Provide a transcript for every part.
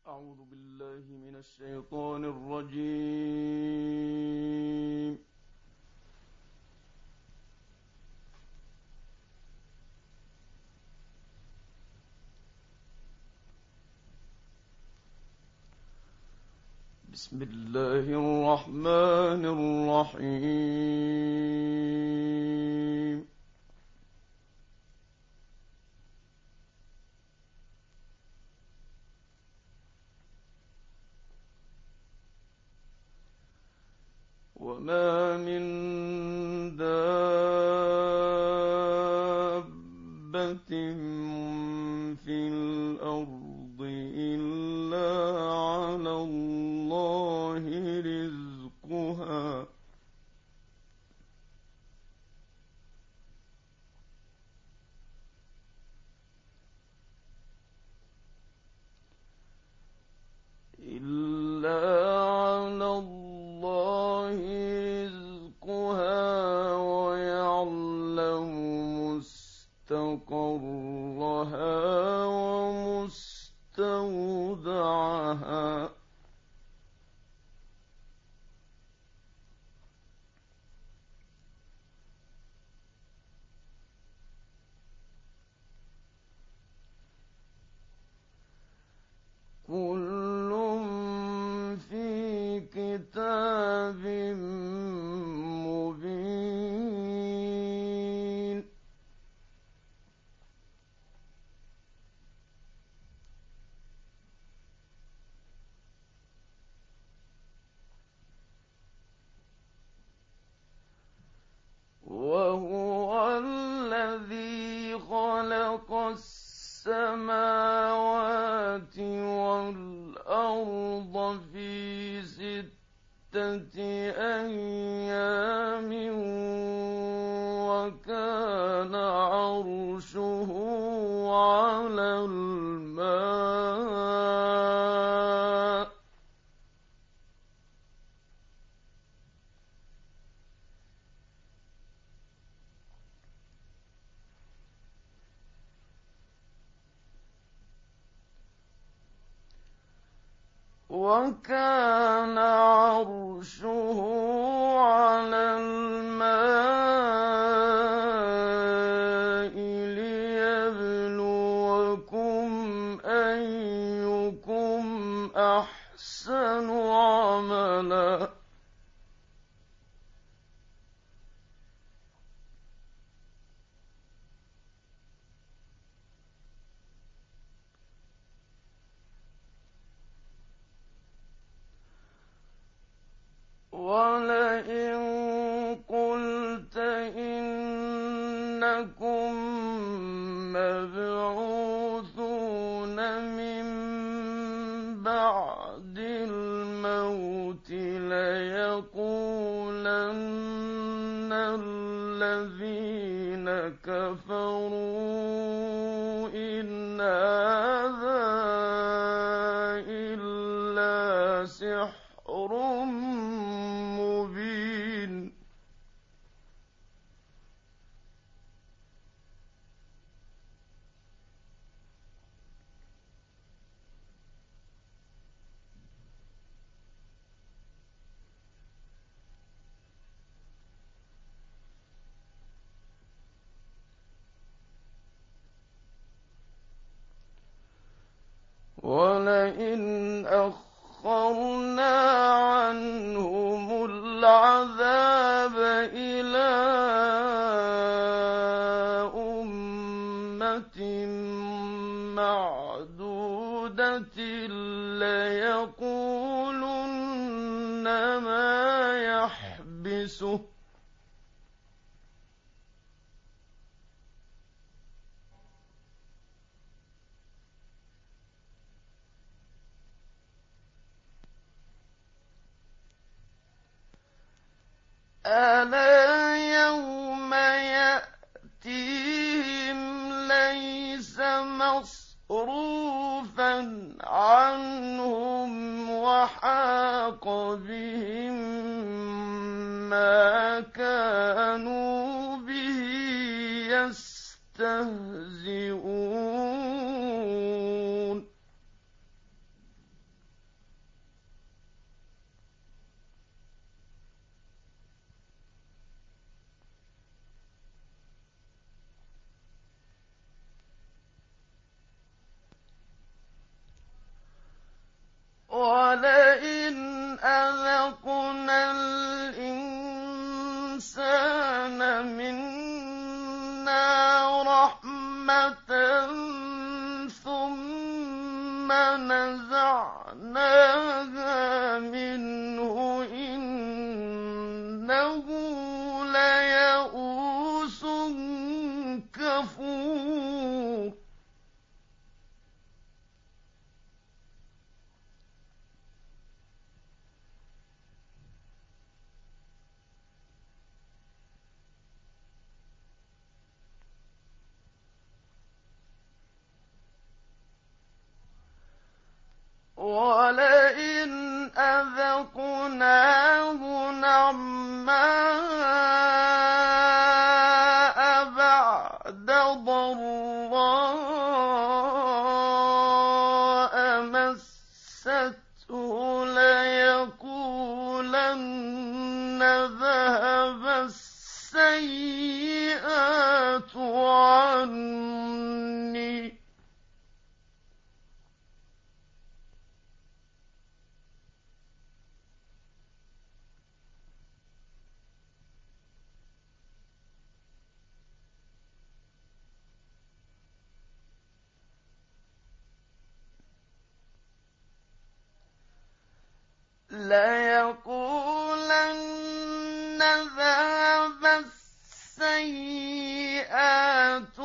أعوذ بالله من الشيطان الرجيم. بسم الله الرحمن الرحيم. وما من دابة في الأرض إلا على الله رزقها ويعلم مستقرها ومستودعها كل في كتاب مبين. وهو الذي خلق السماوات والأرض في 6 أيام وكان عرشه على الماء ليبلوكم أيكم أحسن عملا ولئن قلت إنكم مبعوثون من بعد الموت ليقولن الذين كفروا إن هذا إلا سحر مبين. ولئن أخرنا عنهم العذاب إلى أمة معدودة ليقولن ما يحبسه ألا يوم يأتيهم ليس مصروفا عنهم وحاق بهم ما كانوا به يستهزئون. ثم نزعناها منه إنه ليئوس كفور ولئن أذقناه نعماء بعد ضراء مسته ليقولن ذهب السيئات عني ليقولن ذهب السيئات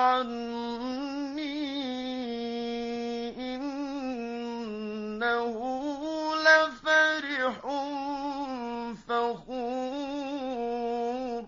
عني إنه لفرح فخور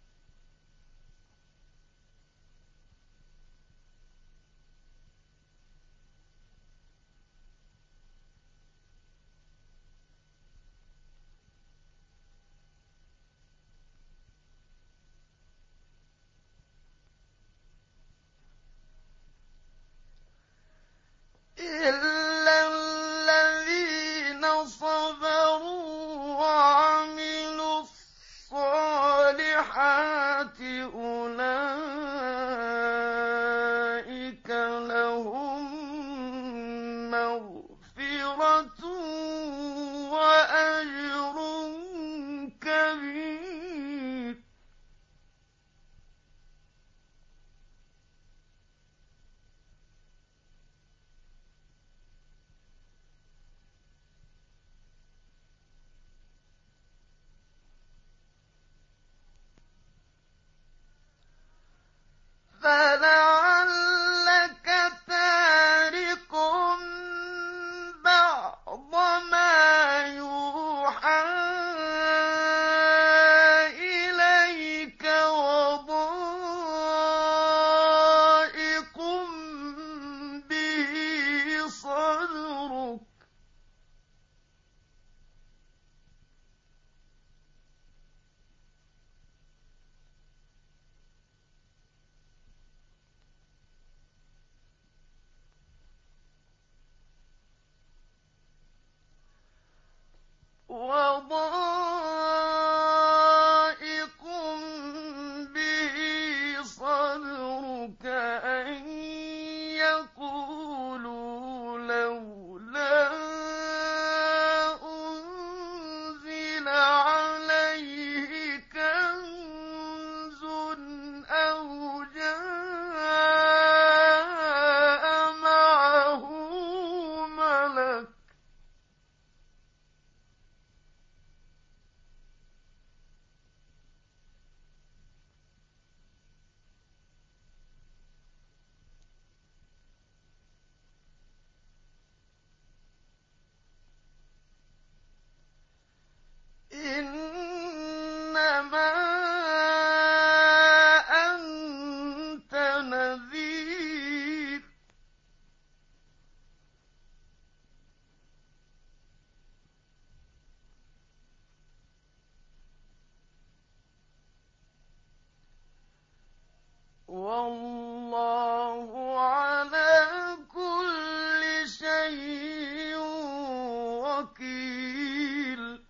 إلا الذين صبروا وعملوا الصالحات أولئك لهم مغفرة وأجر كبير فلعلك تارك بعض ما يوحى إليك وضائق به صدرك وضائق به صدرك أن يقولوا لولا أنزل عليه كنز أو جاء معه ملك إنما أنت نذير والله على كل شيء وكيل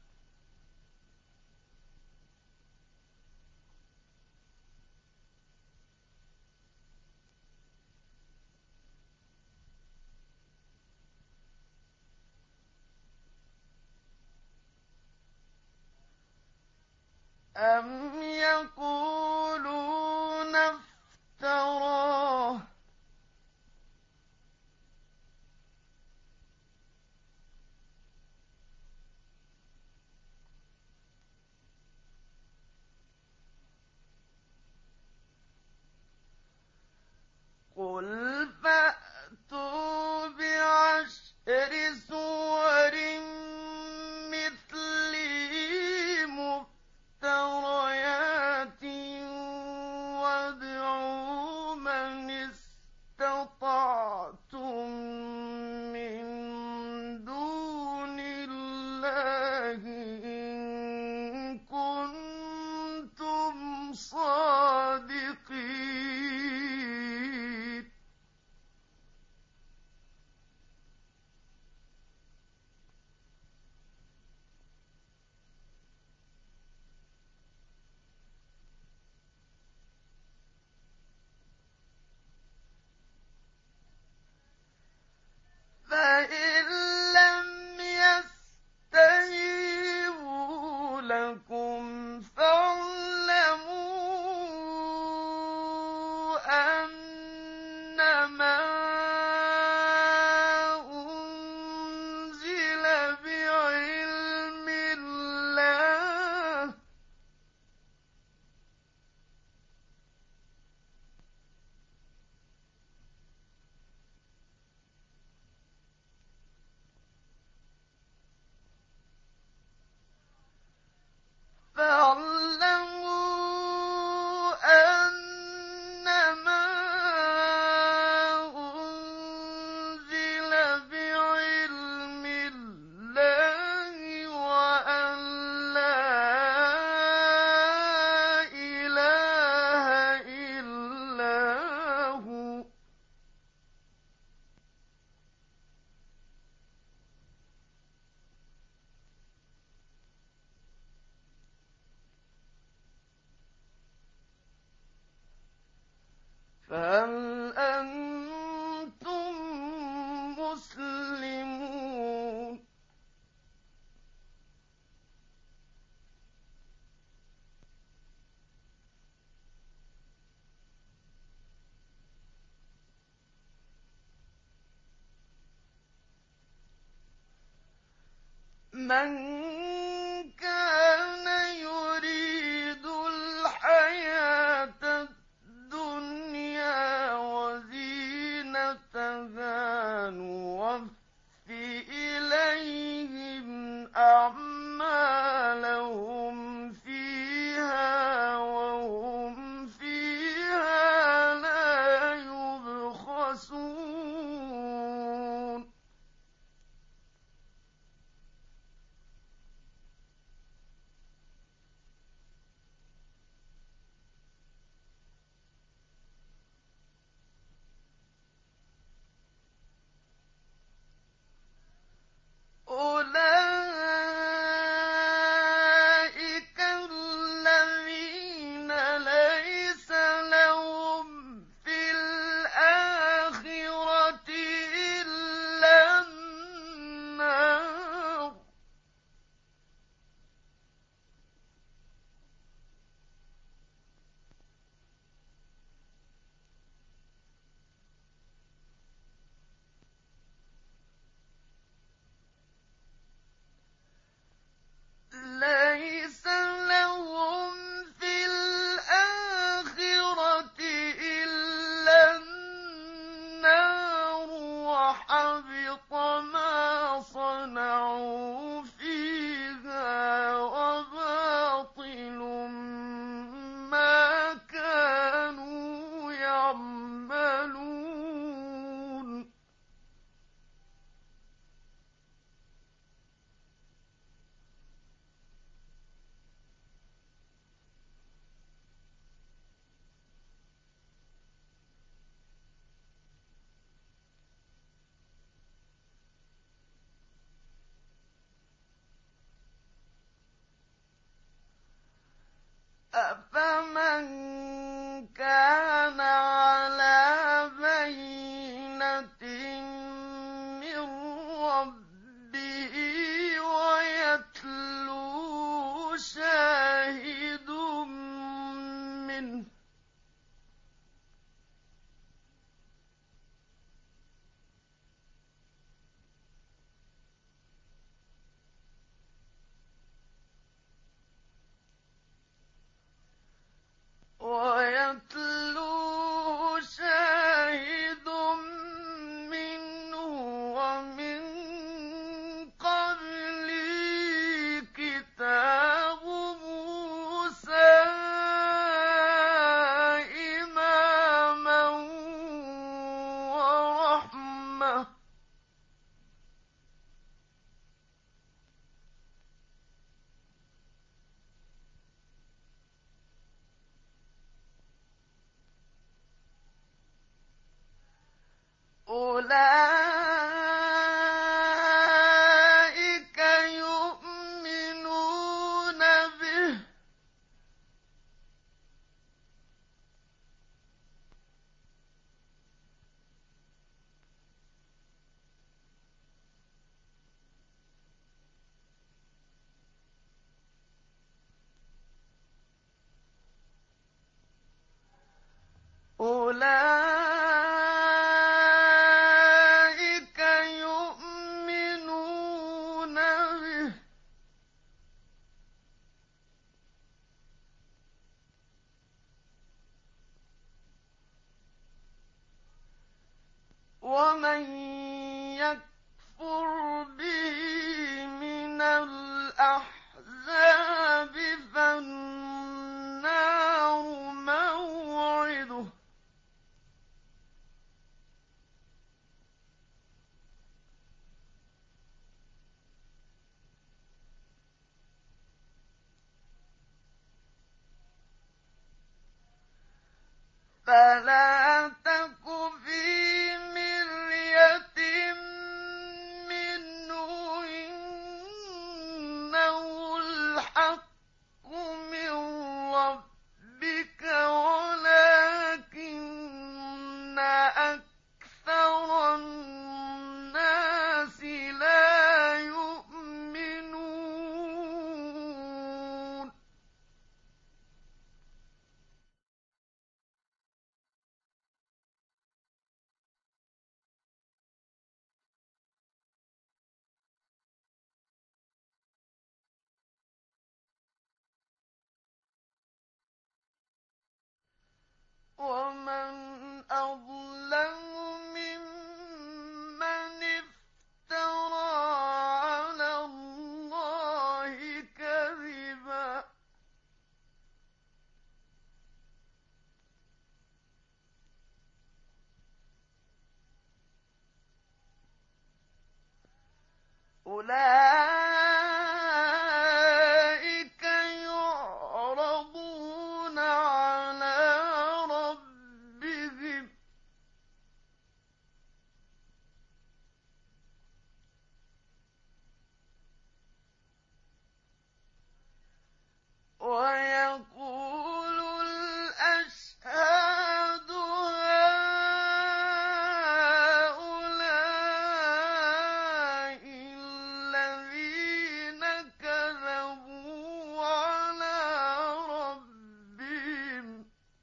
أم يقولون افتراه ظالمون من كان يريد الحياة الدنيا وزينتها نوفِ إليهم أعمالهم فيها وهم فيها لا يبخسون أولئك الذين ليس لهم في الآخرة إلا النار ليس لهم في الآخرة إلا النار وحبط ما صنعوا فيها وباطل ما كانوا يعملون أفمن كان على بينة من ربه ويتلوه شاهد منه ومن قبله كتاب موسى إماما ورحمة أولئك يؤمنون به أولئك يؤمنون به ومن يكفر به من الأحزاب فالنار موعده فلا تك في مرية منه إنه الحق من ربك ولكن أكثر الناس ومن أظلم ممن افترى على الله كذبا. أولئك يعرضون على ربهم ويقول الأشهاد هؤلاء الذين كذبوا على ربهم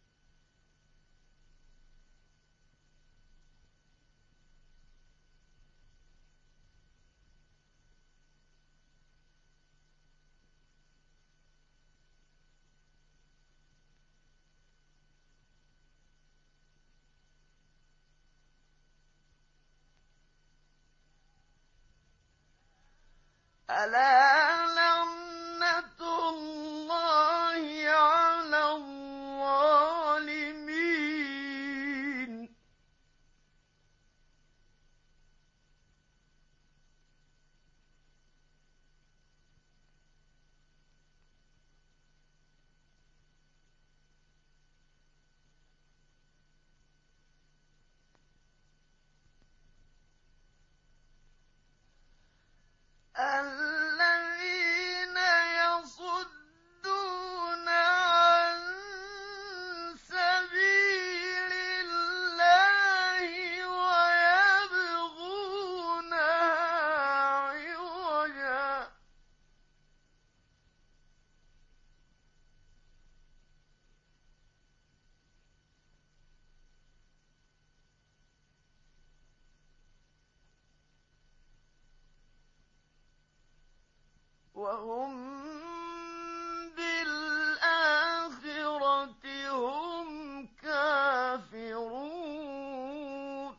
ألا لعنة الله على الظالمين. الذين يصدون عن سبيل الله ويبغونها عوجا وهم بالآخرة هم كافرون.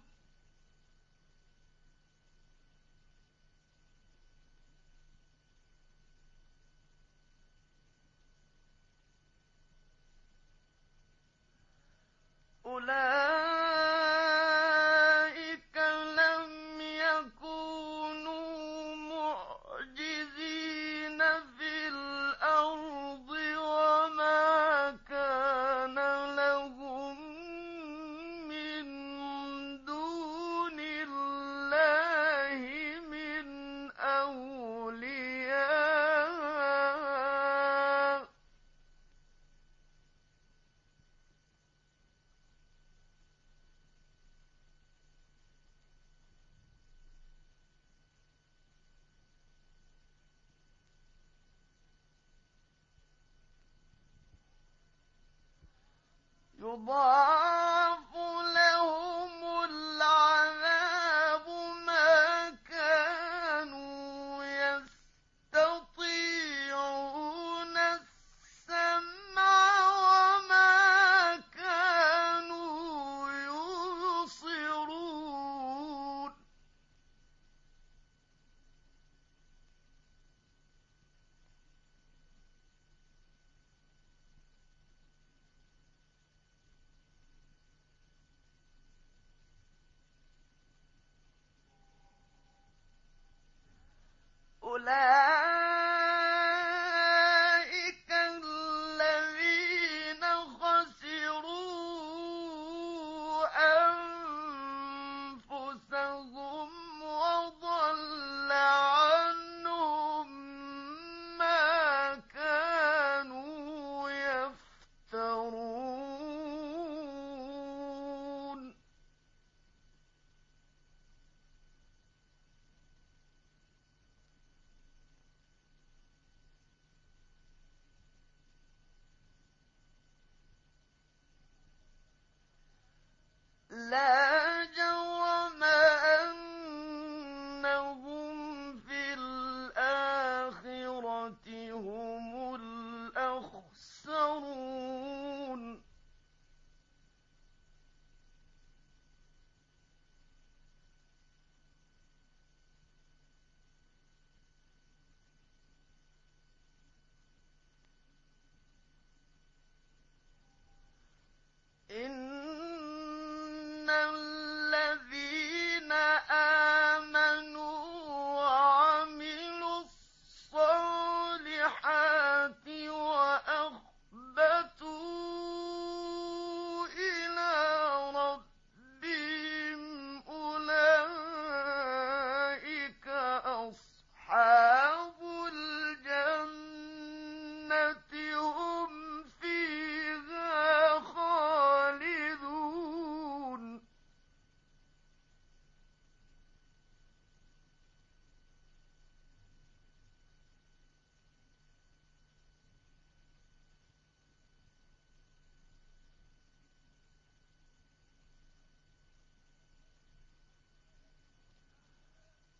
أولئك لم يكونوا معجزين في الأرض وما كان لهم من دون الله من أولياء يضاعف لهم العذاب ما كانوا يستطيعون السمع وما كانوا يبصرون.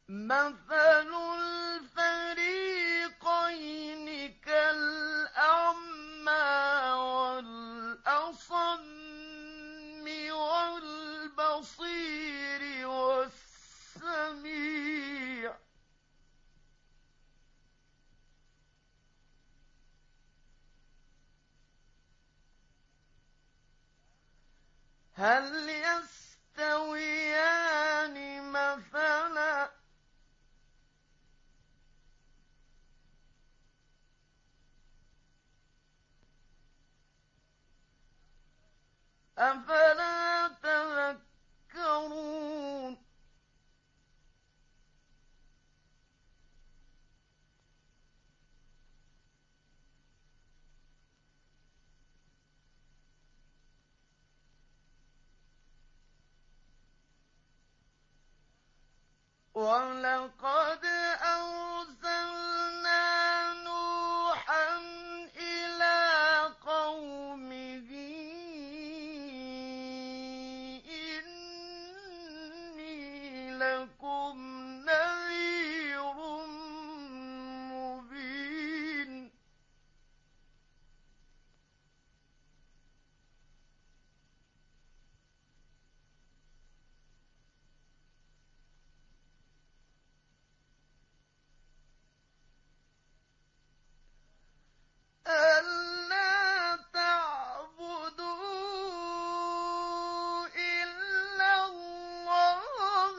مَثَلُ الْفَرِيقَيْنِ كَالْأَعْمَىٰ وَالْأَصَمِّ وَالْبَصِيرِ وَالسَّمِيعِ ۚ هَلْ يَسْتَوِيَانِ مَثَلًا ۚ أَفَلَا تَذَكَّرُونَ وَلَقَدْ أَرْسَلْنَا نُوحًا إِلَىٰ قَوْمِهِ إِنِّي لَكُمْ نَذِيرٌ مُّبِينٌ أَلَّا تَعْبُدُوا إِلَّا اللَّهَ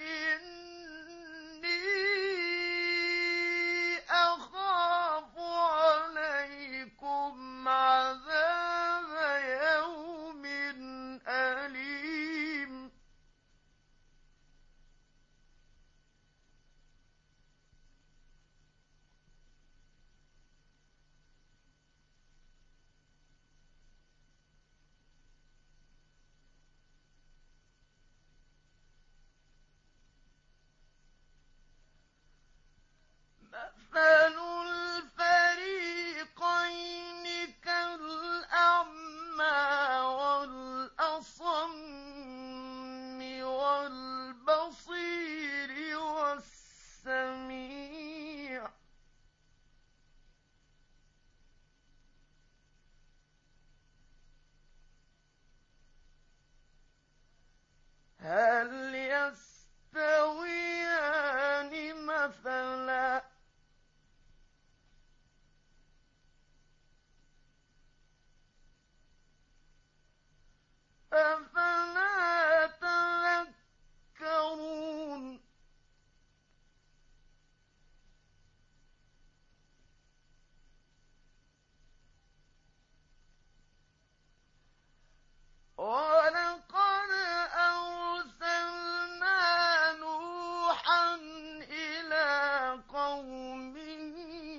إِنِّي أَخَافُ عَلَيْكُمْ عَذَابَ يَوْمٍ أَلِيمٍ مَثَلُ الْفَرِيقَيْنِ كَالْأَعْمَىٰ وَالْأَصَمِّ وَالْبَصِيرِ وَالسَّمِيعِ ۚ هَلْ يَسْتَوِيَانِ مَثَلًا ۚ أَفَلَا تَذَكَّرُونَ وَلَقَدْ أَرْسَلْنَا نُوحًا إِلَىٰ قَوْمِهِ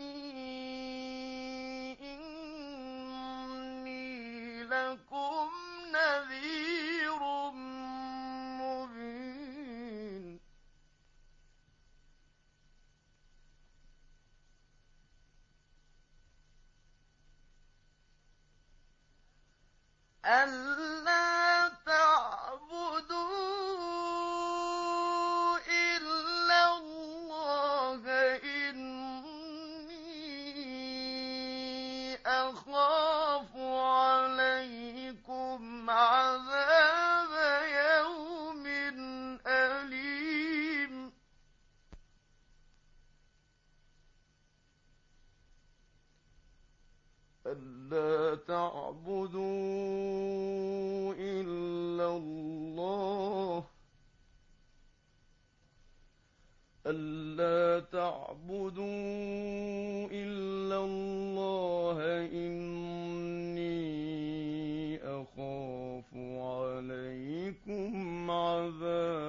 إِنِّي لَكُمْ نَذِيرٌ مُّبِينٌ أَلَّا تَعْبُدُوا إِلَّا اللَّهَ إِنِّي أَخَافُ عَلَيْكُمْ عَذَابَ يَوْمٍ أَلِيمٍ أَلَّا تَعْبُدُوا إِلَّا اللَّهَ إِنِّي أَخَافُ عَلَيْكُمْ عَذَابَ